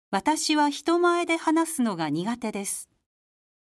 私は人前で話すのが苦手です。